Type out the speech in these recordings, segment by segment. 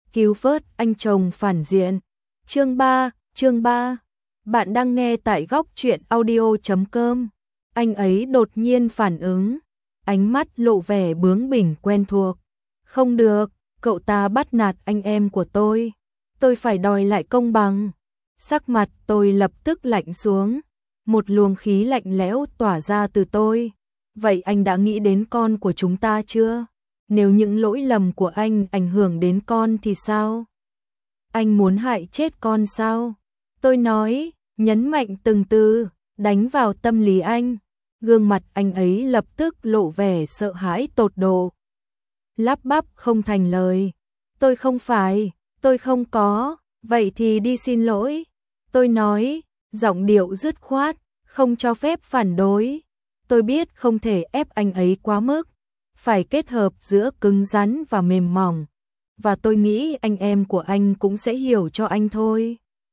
cứu vớt anh chồng phản diện. Chương 3. Bạn đang nghe tại góc truyện audio.com. Anh ấy đột nhiên phản ứng, ánh mắt lộ vẻ bướng bỉnh quen thuộc. Không được, cậu ta bắt nạt anh em của tôi phải đòi lại công bằng. Sắc mặt tôi lập tức lạnh xuống, một luồng khí lạnh lẽo tỏa ra từ tôi. Vậy anh đã nghĩ đến con của chúng ta chưa? Nếu những lỗi lầm của anh ảnh hưởng đến con thì sao? Anh muốn hại chết con sao? Tôi nói, nhấn mạnh từng từ, đánh vào tâm lý anh. Gương mặt anh ấy lập tức lộ vẻ sợ hãi tột độ. Lắp bắp không thành lời. Tôi không phải, tôi không có, vậy thì đi xin lỗi. Tôi nói, giọng điệu dứt khoát, không cho phép phản đối. Tôi biết không thể ép anh ấy quá mức, phải kết hợp giữa cứng rắn và mềm mỏng. Và tôi nghĩ anh em của anh cũng sẽ hiểu cho anh thôi.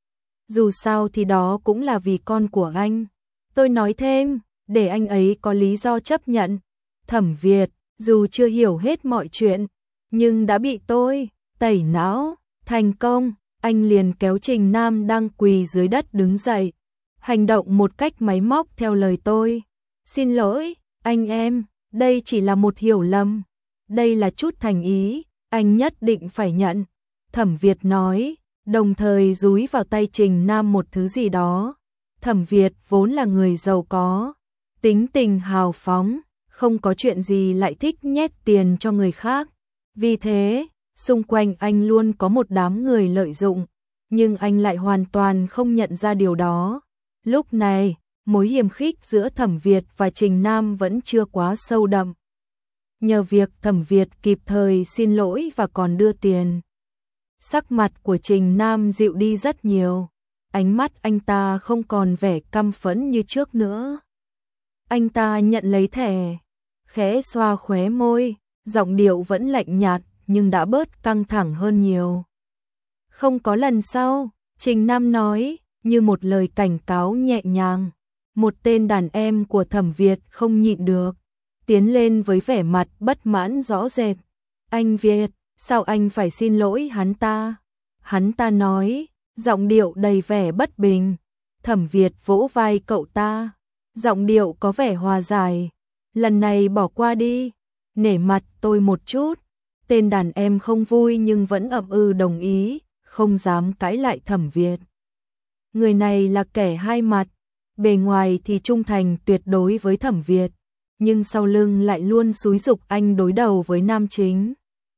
Dù sao thì đó cũng là vì con của anh. Tôi nói thêm, để anh ấy có lý do chấp nhận. Thẩm Việt, dù chưa hiểu hết mọi chuyện, nhưng đã bị tôi tẩy não thành công. Anh liền kéo Trình Nam đang quỳ dưới đất đứng dậy, hành động một cách máy móc theo lời tôi. Xin lỗi, anh em, đây chỉ là một hiểu lầm. Đây là chút thành ý, anh nhất định phải nhận. Thẩm Việt nói, đồng thời dúi vào tay Trình Nam một thứ gì đó. Thẩm Việt vốn là người giàu có, tính tình hào phóng, không có chuyện gì lại thích nhét tiền cho người khác. Vì thế, xung quanh anh luôn có một đám người lợi dụng, nhưng anh lại hoàn toàn không nhận ra điều đó. Lúc này, mối hiềm khích giữa Thẩm Việt và Trình Nam vẫn chưa quá sâu đậm. Nhờ việc Thẩm Việt kịp thời xin lỗi và còn đưa tiền, sắc mặt của Trình Nam dịu đi rất nhiều. Ánh mắt anh ta không còn vẻ căm phẫn như trước nữa. Anh ta nhận lấy thẻ, khẽ xoa khóe môi, giọng điệu vẫn lạnh nhạt nhưng đã bớt căng thẳng hơn nhiều. Không có lần sau, Trình Nam nói, như một lời cảnh cáo nhẹ nhàng. Một tên đàn em của Thẩm Việt không nhịn được, tiến lên với vẻ mặt bất mãn rõ rệt. Anh Việt, sao anh phải xin lỗi hắn ta? Hắn ta nói, giọng điệu đầy vẻ bất bình. Thẩm Việt vỗ vai cậu ta, giọng điệu có vẻ hòa giải. Lần này bỏ qua đi, nể mặt tôi một chút. Tên đàn em không vui nhưng vẫn ậm ừ đồng ý, không dám cãi lại Thẩm Việt. Người này là kẻ hai mặt, bề ngoài thì trung thành tuyệt đối với Thẩm Việt, nhưng sau lưng lại luôn xúi giục anh đối đầu với nam chính.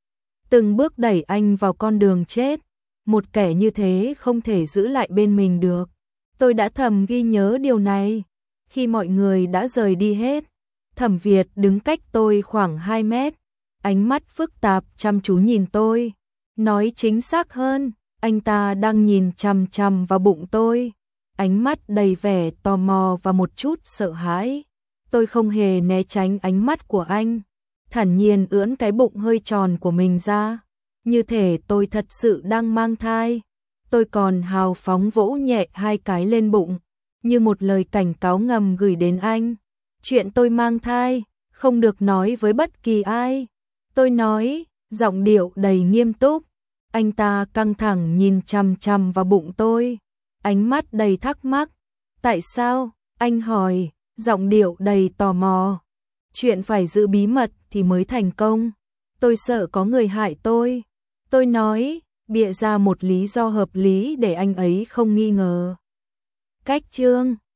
Từng bước đẩy anh vào con đường chết, một kẻ như thế không thể giữ lại bên mình được. Tôi đã thầm ghi nhớ điều này. Khi mọi người đã rời đi hết, Thẩm Việt đứng cách tôi khoảng 2 mét, ánh mắt phức tạp chăm chú nhìn tôi. Nói chính xác hơn, anh ta đang nhìn chằm chằm vào bụng tôi, ánh mắt đầy vẻ tò mò và một chút sợ hãi. Tôi không hề né tránh ánh mắt của anh, thản nhiên ưỡn cái bụng hơi tròn của mình ra, như thể tôi thật sự đang mang thai. Tôi còn hào phóng vỗ nhẹ 2 cái lên bụng, như một lời cảnh cáo ngầm gửi đến anh. Chuyện tôi mang thai, không được nói với bất kỳ ai. Tôi nói, giọng điệu đầy nghiêm túc. Anh ta căng thẳng nhìn chằm chằm vào bụng tôi, ánh mắt đầy thắc mắc. Tại sao? Anh hỏi, giọng điệu đầy tò mò. Chuyện phải giữ bí mật thì mới thành công. Tôi sợ có người hại tôi. Tôi nói, bịa ra một lý do hợp lý để anh ấy không nghi ngờ. Cách chương